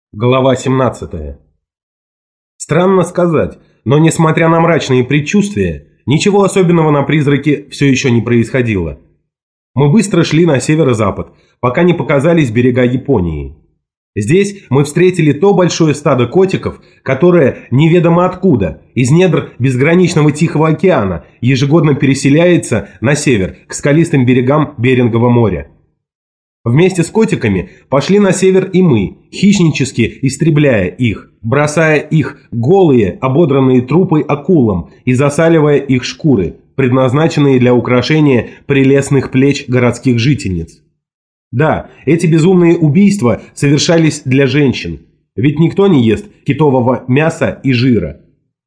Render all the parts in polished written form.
Глава 17. Странно сказать, но несмотря на мрачные предчувствия, ничего особенного на призраке все еще не происходило. Мы быстро шли на северо-запад, пока не показались берега Японии. Здесь мы встретили то большое стадо котиков, которое неведомо откуда, из недр безграничного Тихого океана, ежегодно переселяется на север, к скалистым берегам Берингового моря. Вместе с котиками пошли на север и мы, хищнически истребляя их, бросая их голые, ободранные трупы акулам и засаливая их шкуры, предназначенные для украшения прелестных плеч городских жительниц. Да, эти безумные убийства совершались для женщин, ведь никто не ест китового мяса и жира.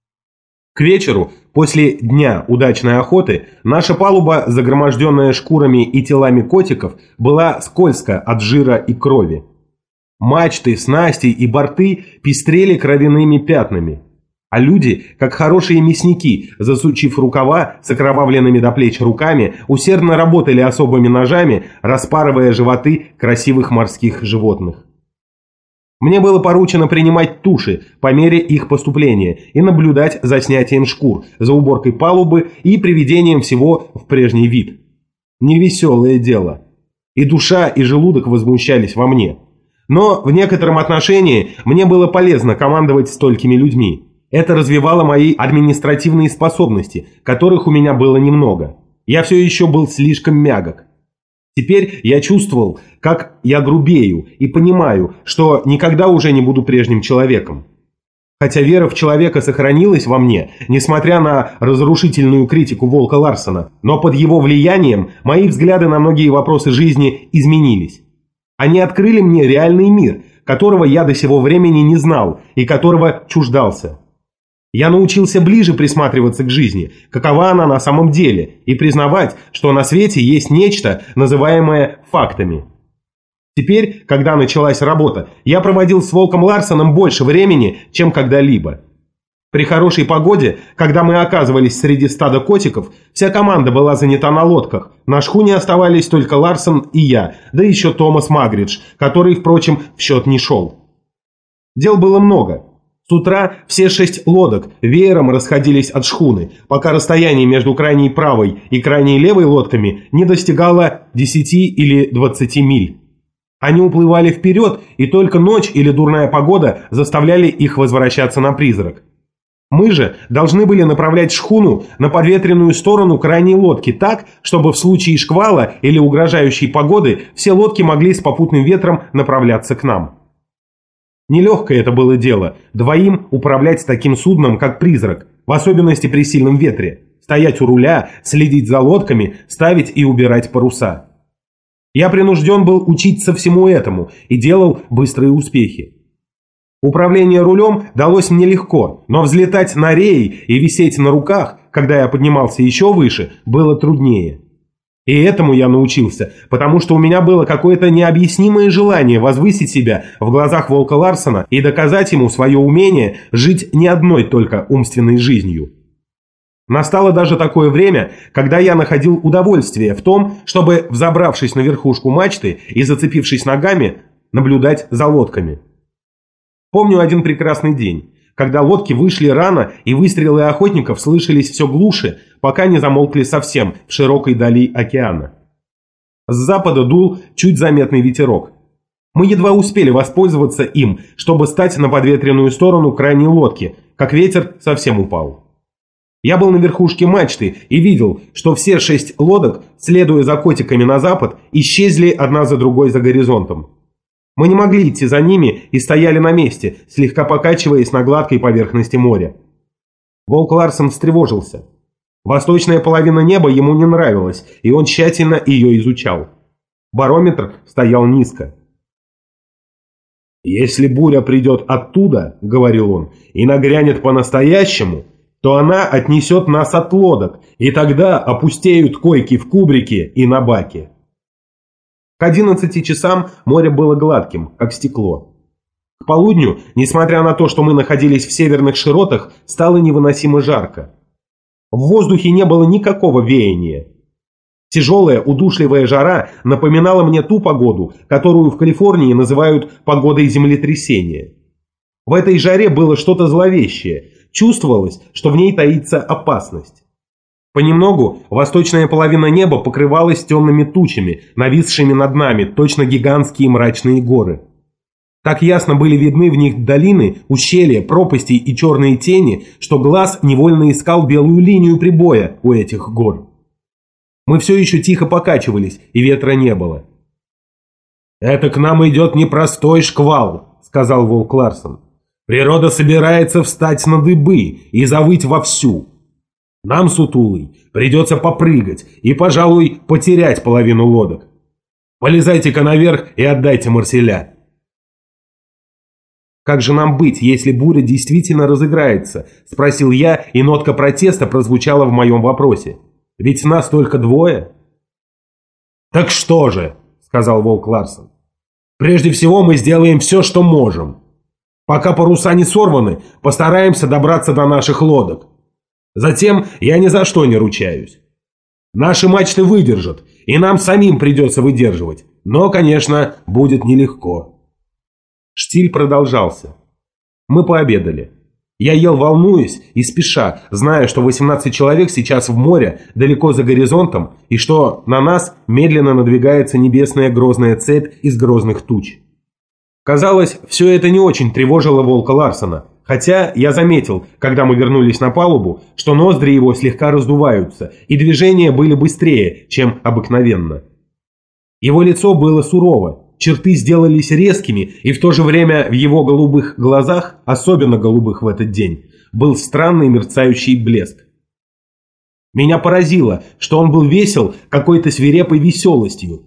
К вечеру, после дня удачной охоты, наша палуба, загроможденная шкурами и телами котиков, была скользка от жира и крови. Мачты, снасти и борты пестрели кровяными пятнами. А люди, как хорошие мясники, засучив рукава с окровавленными до плеч руками, усердно работали особыми ножами, распарывая животы красивых морских животных. Мне было поручено принимать туши по мере их поступления и наблюдать за снятием шкур, за уборкой палубы и приведением всего в прежний вид. Невеселое дело. И душа, и желудок возмущались во мне. Но в некотором отношении мне было полезно командовать столькими людьми. Это развивало мои административные способности, которых у меня было немного. Я все еще был слишком мягок. Теперь я чувствовал, как я грубею, и понимаю, что никогда уже не буду прежним человеком. Хотя вера в человека сохранилась во мне, несмотря на разрушительную критику Волка Ларсена, но под его влиянием мои взгляды на многие вопросы жизни изменились. Они открыли мне реальный мир, которого я до сего времени не знал и которого чуждался. Я научился ближе присматриваться к жизни, какова она на самом деле, и признавать, что на свете есть нечто, называемое фактами. Теперь, когда началась работа, я проводил с Волком Ларсеном больше времени, чем когда-либо. При хорошей погоде, когда мы оказывались среди стада котиков, вся команда была занята на лодках. На шхуне оставались только Ларсен и я, да еще Томас Магридж, который, впрочем, в счет не шел. Дел было много. С утра все 6 лодок веером расходились от шхуны, пока расстояние между крайней правой и крайней левой лодками не достигало 10 или 20 миль. Они уплывали вперед, и только ночь или дурная погода заставляли их возвращаться на призрак. Мы же должны были направлять шхуну на подветренную сторону крайней лодки так, чтобы в случае шквала или угрожающей погоды все лодки могли с попутным ветром направляться к нам. Нелегкое это было дело, двоим управлять таким судном, как «Призрак», в особенности при сильном ветре, стоять у руля, следить за лодками, ставить и убирать паруса. Я принужден был учиться всему этому и делал быстрые успехи. Управление рулем далось мне легко, но взлетать на реи и висеть на руках, когда я поднимался еще выше, было труднее. И этому я научился, потому что у меня было какое-то необъяснимое желание возвысить себя в глазах Волка Ларсена и доказать ему свое умение жить не одной только умственной жизнью. Настало даже такое время, когда я находил удовольствие в том, чтобы, взобравшись на верхушку мачты и зацепившись ногами, наблюдать за лодками. Помню один прекрасный день, когда лодки вышли рано и выстрелы охотников слышались все глуше, пока не замолкли совсем в широкой дали океана. С запада дул чуть заметный ветерок. Мы едва успели воспользоваться им, чтобы стать на подветренную сторону крайней лодки, как ветер совсем упал. Я был на верхушке мачты и видел, что все 6 лодок, следуя за котиками на запад, исчезли одна за другой за горизонтом. Мы не могли идти за ними и стояли на месте, слегка покачиваясь на гладкой поверхности моря. Волк Ларсен встревожился. Восточная половина неба ему не нравилась, и он тщательно ее изучал. Барометр стоял низко. «Если буря придет оттуда, — говорил он, — и нагрянет по-настоящему, то она отнесет нас от лодок, и тогда опустеют койки в кубрике и на баке». К 11 часам море было гладким, как стекло. К полудню, несмотря на то, что мы находились в северных широтах, стало невыносимо жарко. В воздухе не было никакого веяния. Тяжелая, удушливая жара напоминала мне ту погоду, которую в Калифорнии называют погодой землетрясения. В этой жаре было что-то зловещее, чувствовалось, что в ней таится опасность. Понемногу восточная половина неба покрывалась темными тучами, нависшими над нами, точно гигантские мрачные горы. Так ясно были видны в них долины, ущелья, пропасти и черные тени, что глаз невольно искал белую линию прибоя у этих гор. Мы все еще тихо покачивались, и ветра не было. «Это к нам идет непростой шквал», — сказал Волк Ларсон. «Природа собирается встать на дыбы и завыть вовсю. Нам, сутулый, придется попрыгать и, пожалуй, потерять половину лодок. Полезайте-ка наверх и отдайте Марселя». «Как же нам быть, если буря действительно разыграется?» – спросил я, и нотка протеста прозвучала в моем вопросе. «Ведь нас только двое». «Так что же?» – сказал Волк Ларсон. «Прежде всего мы сделаем все, что можем. Пока паруса не сорваны, постараемся добраться до наших лодок. Затем я ни за что не ручаюсь. Наши мачты выдержат, и нам самим придется выдерживать, но, конечно, будет нелегко». Штиль продолжался. Мы пообедали. Я ел волнуясь и спеша, зная, что 18 человек сейчас в море, далеко за горизонтом, и что на нас медленно надвигается небесная грозная цепь из грозных туч. Казалось, все это не очень тревожило Волка Ларсона, хотя я заметил, когда мы вернулись на палубу, что ноздри его слегка раздуваются, и движения были быстрее, чем обыкновенно. Его лицо было сурово. Черты сделались резкими, и в то же время в его голубых глазах, особенно голубых в этот день, был странный мерцающий блеск. Меня поразило, что он был весел какой-то свирепой веселостью.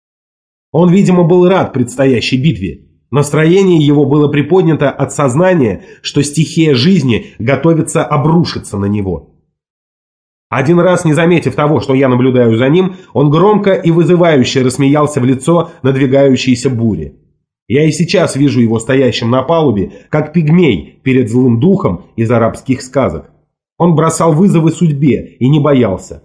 Он, видимо, был рад предстоящей битве. Настроение его было приподнято от сознания, что стихия жизни готовится обрушиться на него. Один раз, не заметив того, что я наблюдаю за ним, он громко и вызывающе рассмеялся в лицо надвигающейся буре. Я и сейчас вижу его стоящим на палубе, как пигмей перед злым духом из арабских сказок. Он бросал вызовы судьбе и не боялся.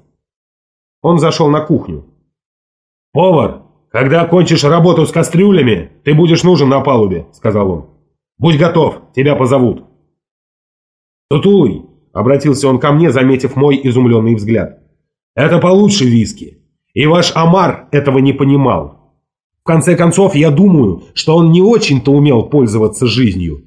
Он зашел на кухню. «Повар, когда окончишь работу с кастрюлями, ты будешь нужен на палубе», — сказал он. «Будь готов, тебя позовут». «Сутулый», — обратился он ко мне, заметив мой изумленный взгляд. «Это получше виски. И ваш Омар этого не понимал. В конце концов, я думаю, что он не очень-то умел пользоваться жизнью».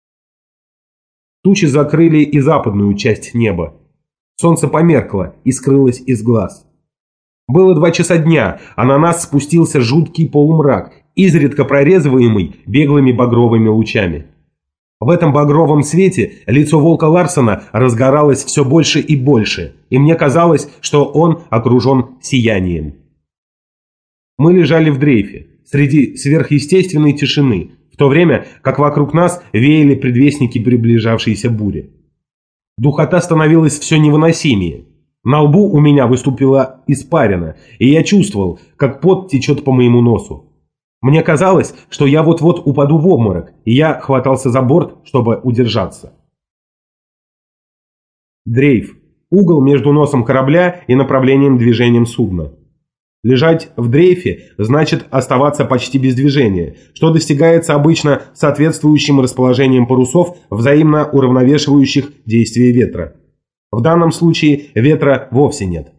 Тучи закрыли и западную часть неба. Солнце померкло и скрылось из глаз. Было 2 часа дня, а на нас спустился жуткий полумрак, изредка прорезываемый беглыми багровыми лучами. В этом багровом свете лицо Волка Ларсона разгоралось все больше и больше, и мне казалось, что он окружен сиянием. Мы лежали в дрейфе, среди сверхъестественной тишины, в то время как вокруг нас веяли предвестники приближавшейся бури. Духота становилась все невыносимее. На лбу у меня выступила испарина, и я чувствовал, как пот течет по моему носу. Мне казалось, что я вот-вот упаду в обморок, и я хватался за борт, чтобы удержаться. Дрейф. Угол между носом корабля и направлением движения судна. Лежать в дрейфе значит оставаться почти без движения, что достигается обычно соответствующим расположением парусов, взаимно уравновешивающих действие ветра. В данном случае ветра вовсе нет.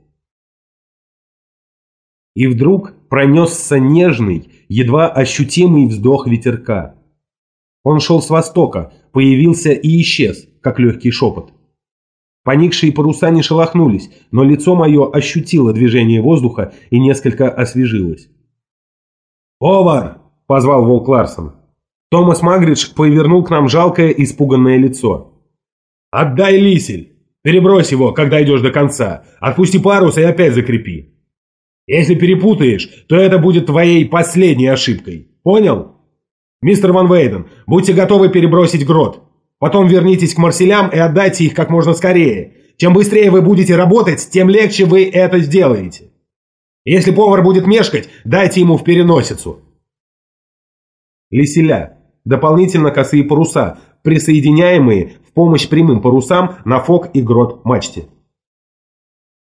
И вдруг пронесся нежный, едва ощутимый вздох ветерка. Он шел с востока, появился и исчез, как легкий шепот. Поникшие паруса не шелохнулись, но лицо мое ощутило движение воздуха и несколько освежилось. «Повар!» – позвал Волк Ларсон. Томас Магридж повернул к нам жалкое, испуганное лицо. «Отдай лисель! Перебрось его, когда идешь до конца. Отпусти парус и опять закрепи. Если перепутаешь, то это будет твоей последней ошибкой. Понял? Мистер Ван Вейден, будьте готовы перебросить грот. Потом вернитесь к Марселям и отдайте их как можно скорее. Чем быстрее вы будете работать, тем легче вы это сделаете. Если повар будет мешкать, дайте ему в переносицу». Лиселя. Дополнительно косые паруса, присоединяемые в помощь прямым парусам на фок и грот мачте.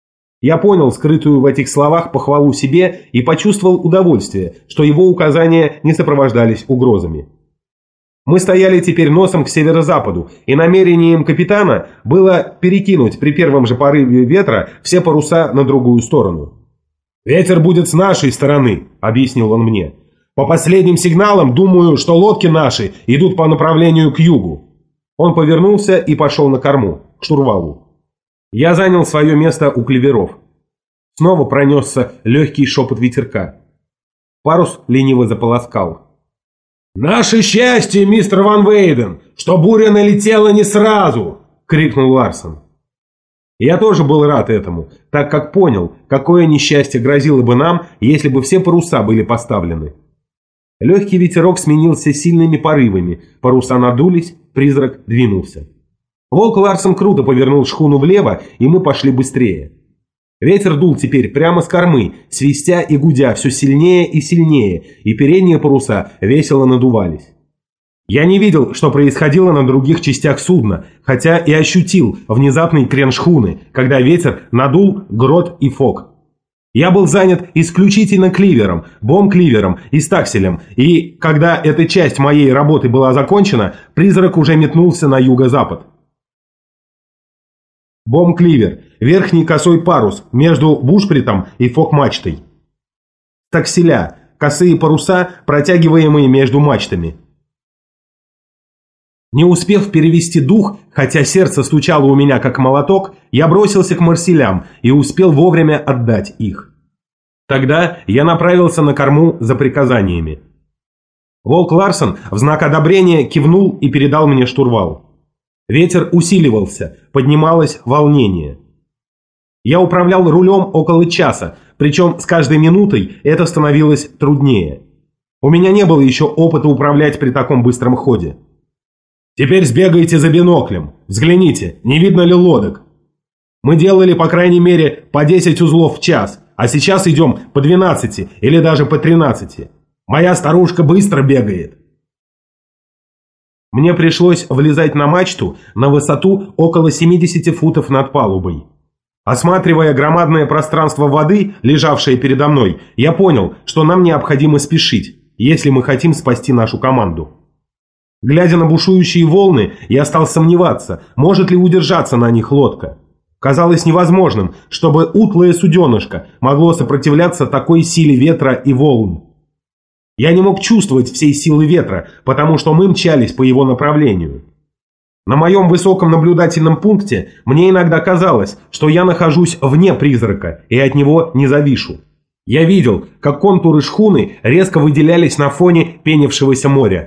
Я понял скрытую в этих словах похвалу себе и почувствовал удовольствие, что его указания не сопровождались угрозами. Мы стояли теперь носом к северо-западу, и намерением капитана было перекинуть при первом же порыве ветра все паруса на другую сторону. «Ветер будет с нашей стороны», — объяснил он мне. «По последним сигналам, думаю, что лодки наши идут по направлению к югу». Он повернулся и пошел на корму, к штурвалу. Я занял свое место у клеверов. Снова пронесся легкий шепот ветерка. Парус лениво заполоскал. «Наше счастье, мистер Ван Вейден, что буря налетела не сразу!» — крикнул Ларсон. Я тоже был рад этому, так как понял, какое несчастье грозило бы нам, если бы все паруса были поставлены. Легкий ветерок сменился сильными порывами, паруса надулись, призрак двинулся. Волк Ларсон круто повернул шхуну влево, и мы пошли быстрее. Ветер дул теперь прямо с кормы, свистя и гудя все сильнее и сильнее, и передние паруса весело надувались. Я не видел, что происходило на других частях судна, хотя и ощутил внезапный крен шхуны, когда ветер надул грот и фок. Я был занят исключительно кливером, бом-кливером и стакселем, и, когда эта часть моей работы была закончена, призрак уже метнулся на юго-запад. Бом-кливер – верхний косой парус между бушпритом и фок-мачтой. Стакселя – косые паруса, протягиваемые между мачтами. Не успев перевести дух, хотя сердце стучало у меня как молоток, я бросился к марселям и успел вовремя отдать их. Тогда я направился на корму за приказаниями. Волк Ларсон в знак одобрения кивнул и передал мне штурвал. Ветер усиливался, поднималось волнение. Я управлял рулем около часа, причем с каждой минутой это становилось труднее. У меня не было еще опыта управлять при таком быстром ходе. «Теперь сбегайте за биноклем. Взгляните, не видно ли лодок. Мы делали, по крайней мере, по 10 узлов в час, а сейчас идем по 12 или даже по 13. Моя старушка быстро бегает». Мне пришлось влезать на мачту на высоту около 70 футов над палубой. Осматривая громадное пространство воды, лежавшее передо мной, я понял, что нам необходимо спешить, если мы хотим спасти нашу команду. Глядя на бушующие волны, я стал сомневаться, может ли удержаться на них лодка. Казалось невозможным, чтобы утлое суденышко могло сопротивляться такой силе ветра и волн. Я не мог чувствовать всей силы ветра, потому что мы мчались по его направлению. На моем высоком наблюдательном пункте мне иногда казалось, что я нахожусь вне призрака и от него не завишу. Я видел, как контуры шхуны резко выделялись на фоне пенившегося моря.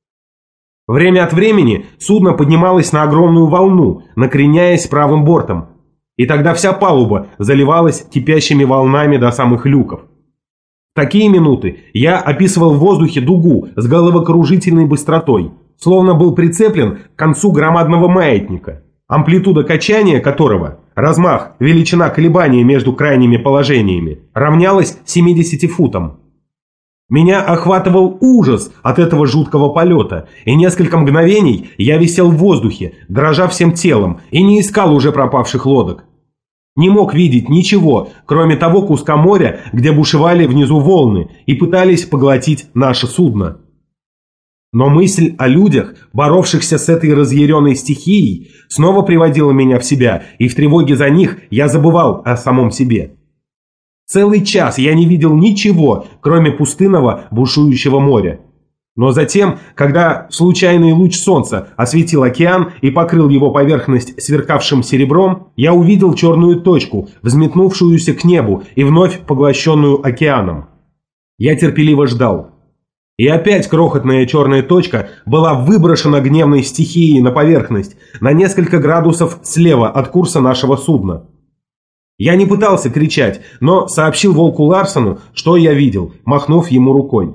Время от времени судно поднималось на огромную волну, накреняясь правым бортом, и тогда вся палуба заливалась кипящими волнами до самых люков. В такие минуты я описывал в воздухе дугу с головокружительной быстротой, словно был прицеплен к концу громадного маятника, амплитуда качания которого, размах, величина колебания между крайними положениями, равнялась 70 футам. Меня охватывал ужас от этого жуткого полета, и несколько мгновений я висел в воздухе, дрожа всем телом, и не искал уже пропавших лодок. Не мог видеть ничего, кроме того куска моря, где бушевали внизу волны и пытались поглотить наше судно. Но мысль о людях, боровшихся с этой разъяренной стихией, снова приводила меня в себя, и в тревоге за них я забывал о самом себе. Целый час я не видел ничего, кроме пустынного бушующего моря. Но затем, когда случайный луч солнца осветил океан и покрыл его поверхность сверкавшим серебром, я увидел черную точку, взметнувшуюся к небу и вновь поглощенную океаном. Я терпеливо ждал. И опять крохотная черная точка была выброшена гневной стихией на поверхность, на несколько градусов слева от курса нашего судна. Я не пытался кричать, но сообщил волку Ларсону, что я видел, махнув ему рукой.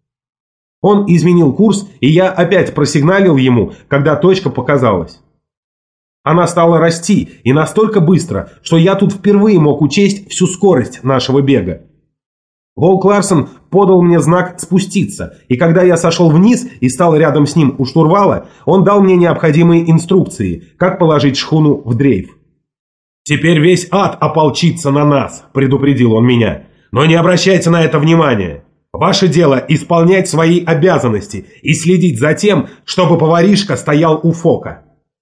Он изменил курс, и я опять просигналил ему, когда точка показалась. Она стала расти, и настолько быстро, что я тут впервые мог учесть всю скорость нашего бега. Волк Ларсон подал мне знак спуститься, и когда я сошел вниз и стал рядом с ним у штурвала, он дал мне необходимые инструкции, как положить шхуну в дрейф. «Теперь весь ад ополчится на нас», – предупредил он меня. «Но не обращайте на это внимания. Ваше дело – исполнять свои обязанности и следить за тем, чтобы поваришка стоял у фока».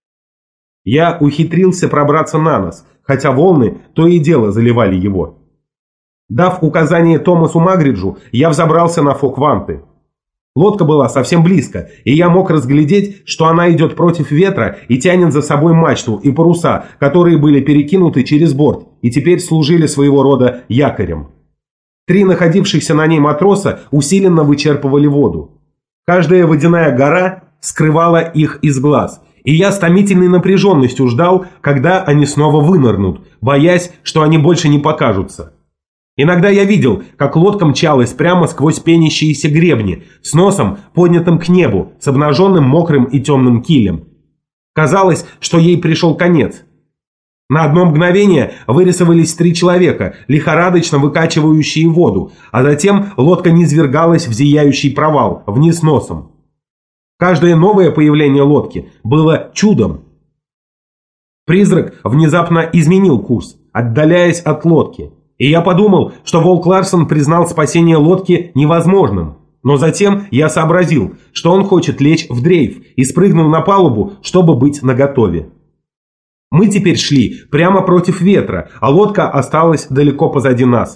Я ухитрился пробраться на нос, хотя волны то и дело заливали его. Дав указание Томасу Магриджу, я взобрался на фок ванты. Лодка была совсем близко, и я мог разглядеть, что она идет против ветра и тянет за собой мачту и паруса, которые были перекинуты через борт и теперь служили своего рода якорем. 3 находившихся на ней матроса усиленно вычерпывали воду. Каждая водяная гора скрывала их из глаз, и я с томительной напряженностью ждал, когда они снова вынырнут, боясь, что они больше не покажутся. Иногда я видел, как лодка мчалась прямо сквозь пенящиеся гребни, с носом, поднятым к небу, с обнаженным мокрым и темным килем. Казалось, что ей пришел конец. На одно мгновение вырисовались 3 человека, лихорадочно выкачивающие воду, а затем лодка низвергалась в зияющий провал, вниз носом. Каждое новое появление лодки было чудом. Призрак внезапно изменил курс, отдаляясь от лодки. И я подумал, что Волк Ларсон признал спасение лодки невозможным. Но затем я сообразил, что он хочет лечь в дрейф, и спрыгнул на палубу, чтобы быть наготове. Мы теперь шли прямо против ветра, а лодка осталась далеко позади нас.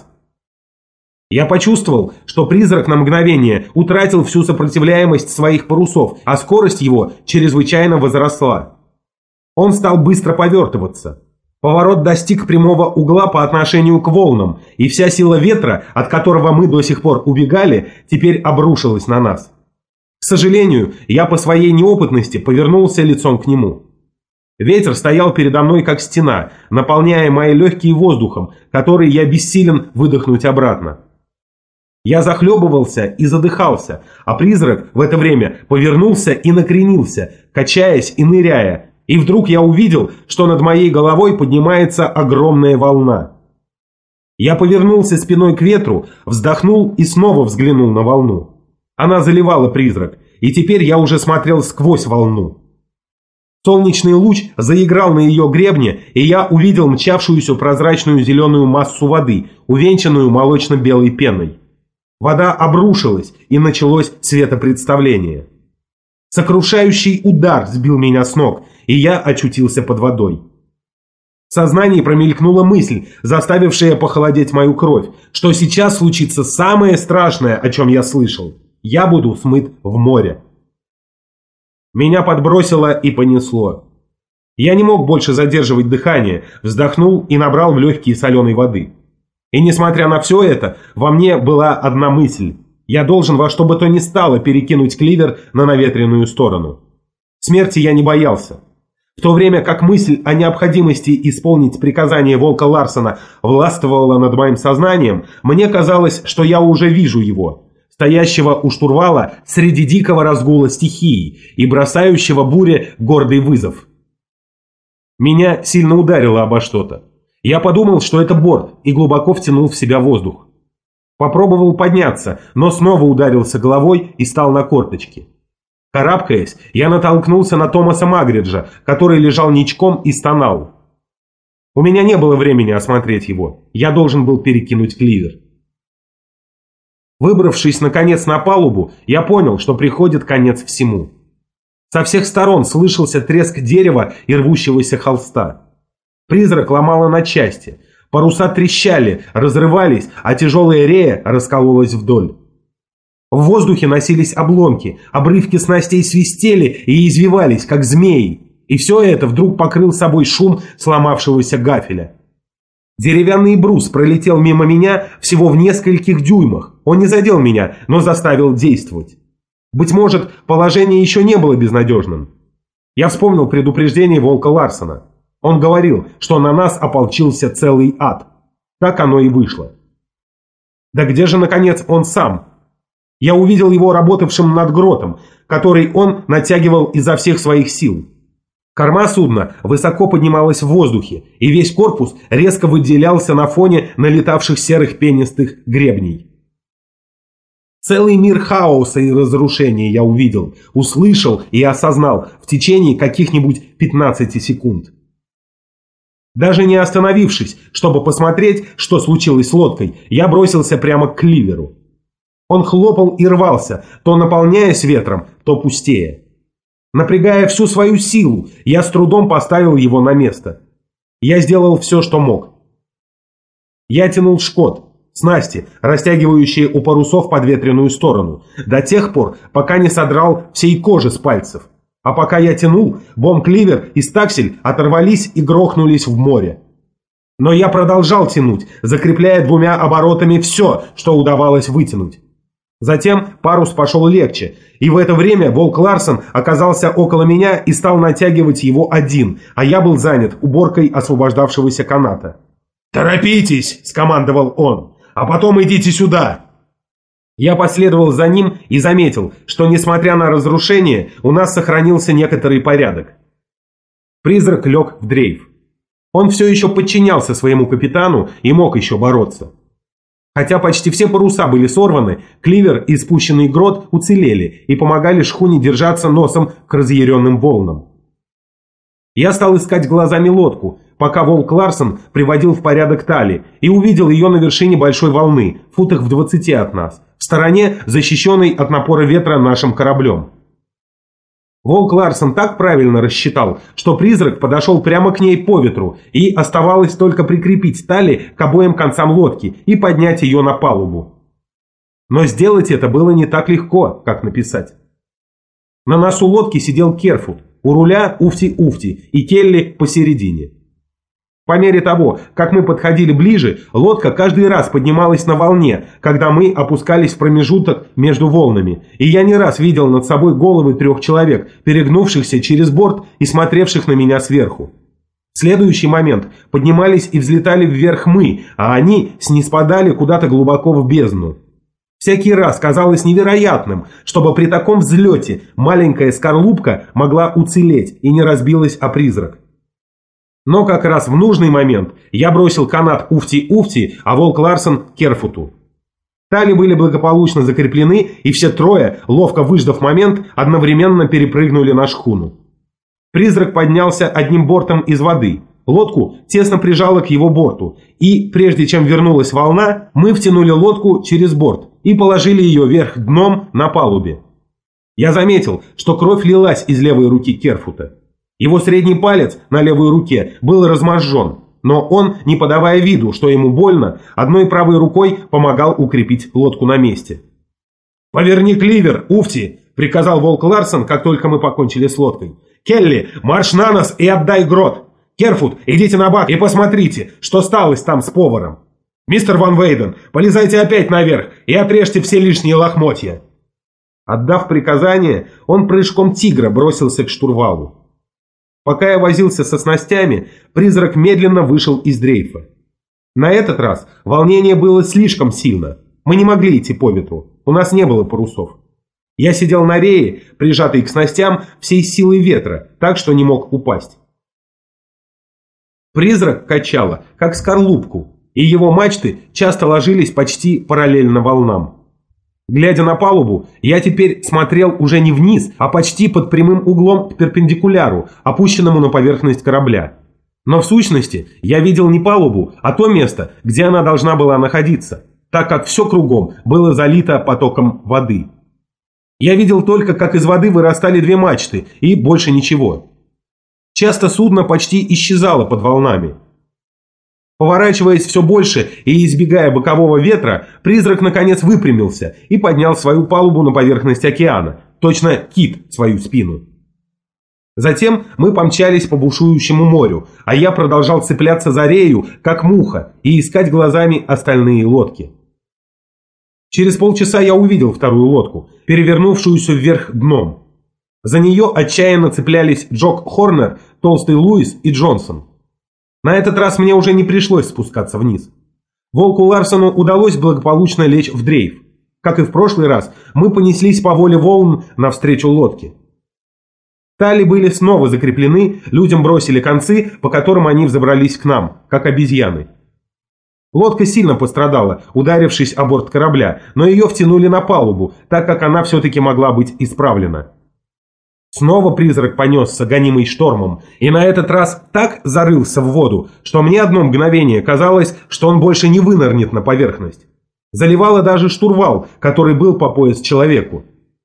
Я почувствовал, что призрак на мгновение утратил всю сопротивляемость своих парусов, а скорость его чрезвычайно возросла. Он стал быстро повертываться. Поворот достиг прямого угла по отношению к волнам, и вся сила ветра, от которого мы до сих пор убегали, теперь обрушилась на нас. К сожалению, я по своей неопытности повернулся лицом к нему. Ветер стоял передо мной как стена, наполняя мои легкие воздухом, который я бессилен выдохнуть обратно. Я захлебывался и задыхался, а призрак в это время повернулся и накренился, качаясь и ныряя, и вдруг я увидел, что над моей головой поднимается огромная волна. Я повернулся спиной к ветру, вздохнул и снова взглянул на волну. Она заливала призрак, и теперь я уже смотрел сквозь волну. Солнечный луч заиграл на ее гребне, и я увидел мчавшуюся прозрачную зеленую массу воды, увенчанную молочно-белой пеной. Вода обрушилась, и началось светопредставление. Сокрушающий удар сбил меня с ног, и я очутился под водой. В сознании промелькнула мысль, заставившая похолодеть мою кровь, что сейчас случится самое страшное, о чем я слышал. Я буду смыт в море. Меня подбросило и понесло. Я не мог больше задерживать дыхание, вздохнул и набрал в легкие соленой воды. И несмотря на все это, во мне была одна мысль. Я должен во что бы то ни стало перекинуть кливер на наветренную сторону. Смерти я не боялся. В то время как мысль о необходимости исполнить приказание Волка Ларсона властвовала над моим сознанием, мне казалось, что я уже вижу его, стоящего у штурвала среди дикого разгула стихии и бросающего буре гордый вызов. Меня сильно ударило обо что-то. Я подумал, что это борт, и глубоко втянул в себя воздух. Попробовал подняться, но снова ударился головой и стал на корточки. Карабкаясь, я натолкнулся на Томаса Магриджа, который лежал ничком и стонал. У меня не было времени осмотреть его, я должен был перекинуть кливер. Выбравшись наконец на палубу, я понял, что приходит конец всему. Со всех сторон слышался треск дерева и рвущегося холста. Призрак ломало на части. Паруса трещали, разрывались, а тяжелая рея раскололась вдоль. В воздухе носились обломки, обрывки снастей свистели и извивались, как змеи. И все это вдруг покрыл собой шум сломавшегося гафеля. Деревянный брус пролетел мимо меня всего в нескольких дюймах. Он не задел меня, но заставил действовать. Быть может, положение еще не было безнадежным. Я вспомнил предупреждение Волка Ларсона. Он говорил, что на нас ополчился целый ад. Так оно и вышло. Да где же, наконец, он сам? Я увидел его работавшим над гротом, который он натягивал изо всех своих сил. Корма судна высоко поднималась в воздухе, и весь корпус резко выделялся на фоне налетавших серых пенистых гребней. Целый мир хаоса и разрушения я увидел, услышал и осознал в течение каких-нибудь 15 секунд. Даже не остановившись, чтобы посмотреть, что случилось с лодкой, я бросился прямо к кливеру. Он хлопал и рвался, то наполняясь ветром, то пустея. Напрягая всю свою силу, я с трудом поставил его на место. Я сделал все, что мог. Я тянул шкот, снасти, растягивающие у парусов в подветренную сторону, до тех пор, пока не содрал всей кожи с пальцев. А пока я тянул, бом-кливер и стаксель оторвались и грохнулись в море. Но я продолжал тянуть, закрепляя 2 оборотами все, что удавалось вытянуть. Затем парус пошел легче, и в это время Волк Ларсен оказался около меня и стал натягивать его один, а я был занят уборкой освобождавшегося каната. «Торопитесь!» – скомандовал он. «А потом идите сюда!» Я последовал за ним и заметил, что, несмотря на разрушение, у нас сохранился некоторый порядок. Призрак лег в дрейф. Он все еще подчинялся своему капитану и мог еще бороться. Хотя почти все паруса были сорваны, кливер и спущенный грот уцелели и помогали шхуне держаться носом к разъяренным волнам. Я стал искать глазами лодку, пока Волк Ларсен приводил в порядок тали, и увидел ее на вершине большой волны, футах в 20 от нас, в стороне, защищенной от напора ветра нашим кораблем. Волк Ларсен так правильно рассчитал, что призрак подошел прямо к ней по ветру, и оставалось только прикрепить тали к обоим концам лодки и поднять ее на палубу. Но сделать это было не так легко, как написать. На носу лодки сидел Керфут, у руля Уфти-Уфти и Келли посередине. По мере того, как мы подходили ближе, лодка каждый раз поднималась на волне, когда мы опускались в промежуток между волнами, и я не раз видел над собой головы 3 человек, перегнувшихся через борт и смотревших на меня сверху. В следующий момент поднимались и взлетали вверх мы, а они ниспадали куда-то глубоко в бездну. Всякий раз казалось невероятным, чтобы при таком взлете маленькая скорлупка могла уцелеть и не разбилась о призрак. Но как раз в нужный момент я бросил канат Уфти-Уфти, а Волк Ларсен Керфуту. Тали были благополучно закреплены, и все 3, ловко выждав момент, одновременно перепрыгнули на шхуну. Призрак поднялся одним бортом из воды. Лодку тесно прижало к его борту, и прежде чем вернулась волна, мы втянули лодку через борт и положили ее вверх дном на палубе. Я заметил, что кровь лилась из левой руки Керфута. Его средний палец на левой руке был размозжен, но он, не подавая виду, что ему больно, одной правой рукой помогал укрепить лодку на месте. «Поверни кливер, Уфти!» – приказал Волк Ларсен, как только мы покончили с лодкой. «Келли, марш на нос и отдай грот! Керфут, идите на бак и посмотрите, что сталось там с поваром! Мистер Ван Вейден, полезайте опять наверх и отрежьте все лишние лохмотья!» Отдав приказание, он прыжком тигра бросился к штурвалу. Пока я возился со снастями, призрак медленно вышел из дрейфа. На этот раз волнение было слишком сильно. Мы не могли идти по ветру, у нас не было парусов. Я сидел на рее, прижатый к снастям всей силой ветра, так что не мог упасть. Призрак качало, как скорлупку, и его мачты часто ложились почти параллельно волнам. Глядя на палубу, я теперь смотрел уже не вниз, а почти под прямым углом к перпендикуляру, опущенному на поверхность корабля. Но в сущности я видел не палубу, а то место, где она должна была находиться, так как все кругом было залито потоком воды. Я видел только, как из воды вырастали 2 мачты, и больше ничего. Часто судно почти исчезало под волнами. Поворачиваясь все больше и избегая бокового ветра, призрак наконец выпрямился и поднял свою палубу на поверхность океана, точно кит свою спину. Затем мы помчались по бушующему морю, а я продолжал цепляться за рею, как муха, и искать глазами остальные лодки. Через полчаса я увидел вторую лодку, перевернувшуюся вверх дном. За нее отчаянно цеплялись Джок Хорнер, Толстый Луис и Джонсон. На этот раз мне уже не пришлось спускаться вниз. Волку Ларсену удалось благополучно лечь в дрейф. Как и в прошлый раз, мы понеслись по воле волн навстречу лодке. Тали были снова закреплены, людям бросили концы, по которым они взобрались к нам, как обезьяны. Лодка сильно пострадала, ударившись о борт корабля, но ее втянули на палубу, так как она все-таки могла быть исправлена. Снова призрак понесся, гонимый штормом, и на этот раз так зарылся в воду, что мне одно мгновение казалось, что он больше не вынырнет на поверхность. Заливало даже штурвал, который был по пояс человеку.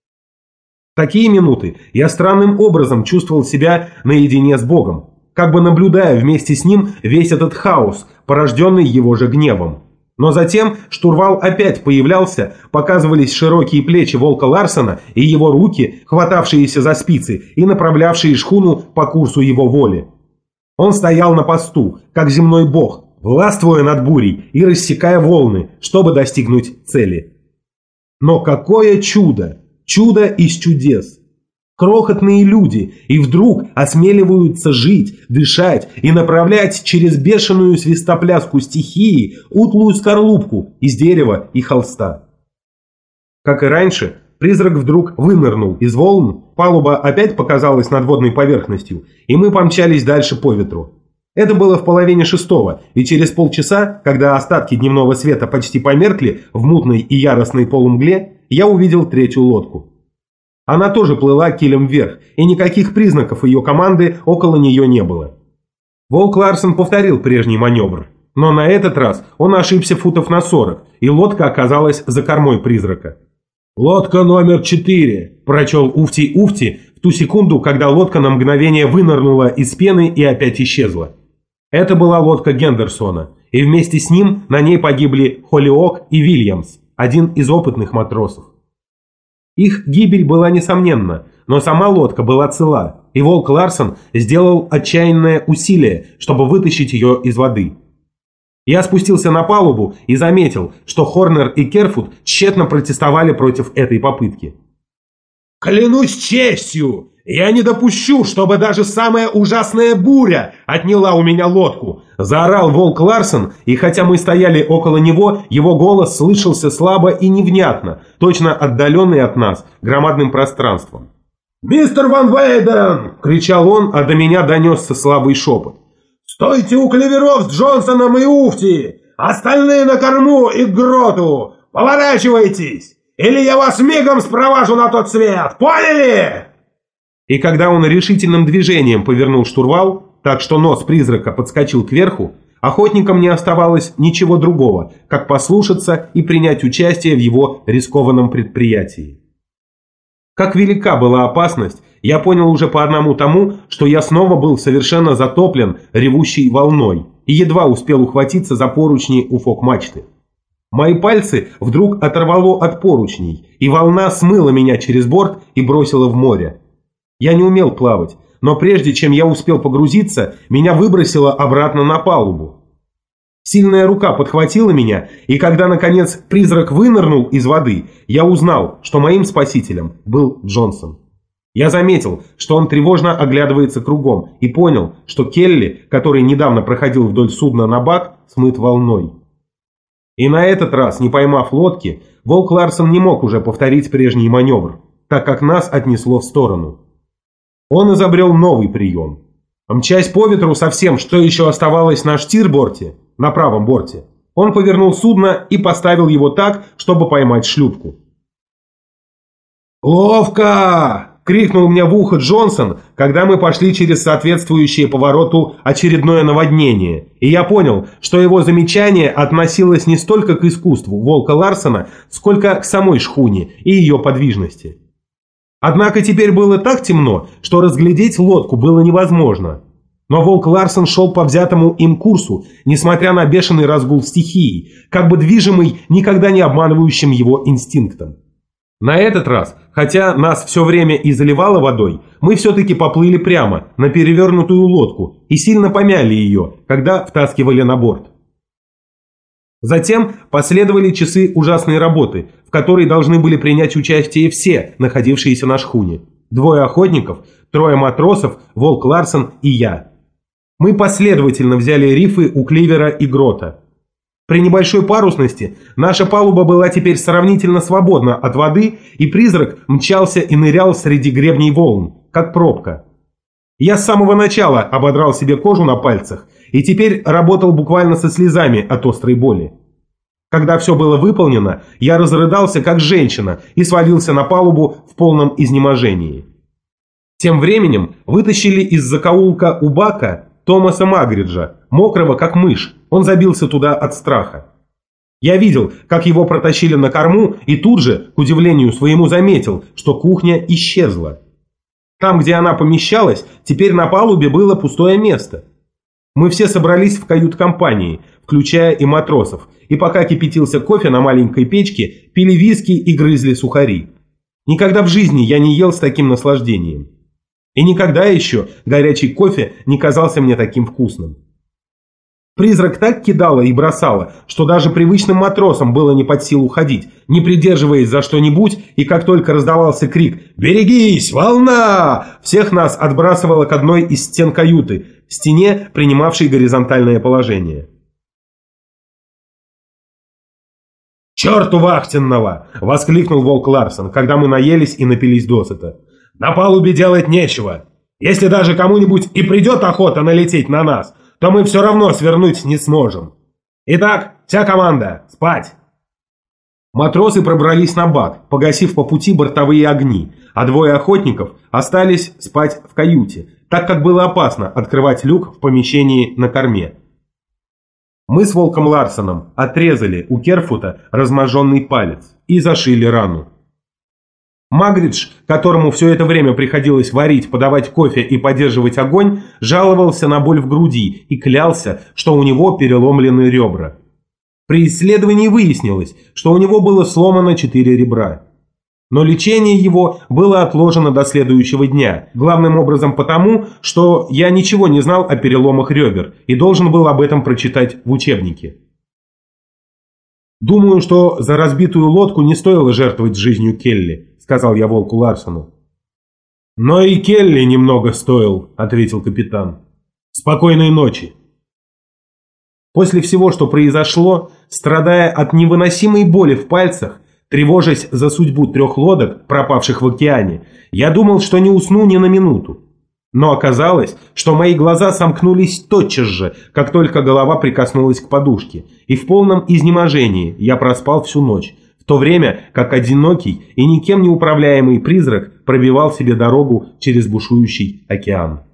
В такие минуты я странным образом чувствовал себя наедине с Богом, как бы наблюдая вместе с ним весь этот хаос, порожденный его же гневом. Но затем штурвал опять появлялся, показывались широкие плечи Волка Ларсена и его руки, хватавшиеся за спицы и направлявшие шхуну по курсу его воли. Он стоял на посту, как земной бог, властвуя над бурей и рассекая волны, чтобы достигнуть цели. Но какое чудо! Чудо из чудес! Крохотные люди и вдруг осмеливаются жить, дышать и направлять через бешеную свистопляску стихии утлую скорлупку из дерева и холста. Как и раньше, призрак вдруг вынырнул из волн, палуба опять показалась над водной поверхностью, и мы помчались дальше по ветру. Это было в 5:30, и через полчаса, когда остатки дневного света почти померкли в мутной и яростной полумгле, я увидел третью лодку. Она тоже плыла килем вверх, и никаких признаков ее команды около нее не было. Волк Ларсен повторил прежний маневр, но на этот раз он ошибся футов на 40, и лодка оказалась за кормой призрака. «Лодка номер 4», – прочел Уфти в ту секунду, когда лодка на мгновение вынырнула из пены и опять исчезла. Это была лодка Гендерсона, и вместе с ним на ней погибли Холлиок и Вильямс, один из опытных матросов. Их гибель была несомненна, но сама лодка была цела, и Волк Ларсен сделал отчаянное усилие, чтобы вытащить ее из воды. Я спустился на палубу и заметил, что Хорнер и Керфуд тщетно протестовали против этой попытки. «Клянусь честью, я не допущу, чтобы даже самая ужасная буря отняла у меня лодку!» – заорал Волк Ларсен, и хотя мы стояли около него, его голос слышался слабо и невнятно, точно отдаленный от нас громадным пространством. «Мистер Ван Вейден!» – кричал он, а до меня донесся слабый шепот. «Стойте у клеверов с Джонсоном и Уфти! Остальные на корму и к гроту! Поворачивайтесь! Или я вас мигом спровожу на тот свет! Поняли?» И когда он решительным движением повернул штурвал, так что нос призрака подскочил кверху, охотникам не оставалось ничего другого, как послушаться и принять участие в его рискованном предприятии. Как велика была опасность, я понял уже по одному тому, что я снова был совершенно затоплен ревущей волной и едва успел ухватиться за поручни у фок-мачты. Мои пальцы вдруг оторвало от поручней, и волна смыла меня через борт и бросила в море. Я не умел плавать, но прежде чем я успел погрузиться, меня выбросило обратно на палубу. Сильная рука подхватила меня, и когда, наконец, призрак вынырнул из воды, я узнал, что моим спасителем был Джонсон. Я заметил, что он тревожно оглядывается кругом, и понял, что Келли, который недавно проходил вдоль судна на бак, смыт волной. И на этот раз, не поймав лодки, Волк Ларсен не мог уже повторить прежний маневр, так как нас отнесло в сторону. Он изобрел новый прием. Мчась по ветру со всем, что еще оставалось на штирборте, на правом борте, он повернул судно и поставил его так, чтобы поймать шлюпку. «Ловко!» — крикнул мне в ухо Джонсон, когда мы пошли через соответствующее повороту очередное наводнение, и я понял, что его замечание относилось не столько к искусству Волка Ларсена, сколько к самой шхуне и ее подвижности. Однако теперь было так темно, что разглядеть лодку было невозможно. Но Волк Ларсен шел по взятому им курсу, несмотря на бешеный разгул стихии, как бы движимый никогда не обманывающим его инстинктом. На этот раз, хотя нас все время и заливало водой, мы все-таки поплыли прямо, на перевернутую лодку, и сильно помяли ее, когда втаскивали на борт. Затем последовали часы ужасной работы, в которой должны были принять участие все, находившиеся на шхуне. 2 охотников, 3 матросов, Волк Ларсен и я. Мы последовательно взяли рифы у Кливера и Грота. При небольшой парусности наша палуба была теперь сравнительно свободна от воды, и призрак мчался и нырял среди гребней волн, как пробка. Я с самого начала ободрал себе кожу на пальцах и теперь работал буквально со слезами от острой боли. Когда все было выполнено, я разрыдался как женщина и свалился на палубу в полном изнеможении. Тем временем вытащили из закоулка у бака Томаса Магриджа, мокрого как мышь. Он забился туда от страха. Я видел, как его протащили на корму, и тут же, к удивлению своему, заметил, что кухня исчезла. Там, где она помещалась, теперь на палубе было пустое место. Мы все собрались в кают-компании, включая и матросов, и пока кипятился кофе на маленькой печке, пили виски и грызли сухари. Никогда в жизни я не ел с таким наслаждением. И никогда еще горячий кофе не казался мне таким вкусным. Призрак так кидала и бросала, что даже привычным матросам было не под силу ходить, не придерживаясь за что-нибудь, и как только раздавался крик «Берегись! Волна!», всех нас отбрасывало к одной из стен каюты, стене, принимавшей горизонтальное положение. «Черту вахтенного!» — воскликнул Волк Ларсон, когда мы наелись и напились досыта. «На палубе делать нечего. Если даже кому-нибудь и придет охота налететь на нас, то мы все равно свернуть не сможем. Итак, вся команда, спать!» Матросы пробрались на бак, погасив по пути бортовые огни, а двое охотников остались спать в каюте, так как было опасно открывать люк в помещении на корме. Мы с Волком Ларсоном отрезали у Керфута разможженный палец и зашили рану. Магридж, которому все это время приходилось варить, подавать кофе и поддерживать огонь, жаловался на боль в груди и клялся, что у него переломлены ребра. При исследовании выяснилось, что у него было сломано 4 ребра. Но лечение его было отложено до следующего дня, главным образом потому, что я ничего не знал о переломах ребер и должен был об этом прочитать в учебнике. «Думаю, что за разбитую лодку не стоило жертвовать жизнью Келли», — сказал я Волку Ларсону. «Но и Келли немного стоил», — ответил капитан. «Спокойной ночи». После всего, что произошло, страдая от невыносимой боли в пальцах, тревожась за судьбу 3 лодок, пропавших в океане, я думал, что не усну ни на минуту. Но оказалось, что мои глаза сомкнулись тотчас же, как только голова прикоснулась к подушке, и в полном изнеможении я проспал всю ночь, в то время как одинокий и никем не управляемый призрак пробивал себе дорогу через бушующий океан.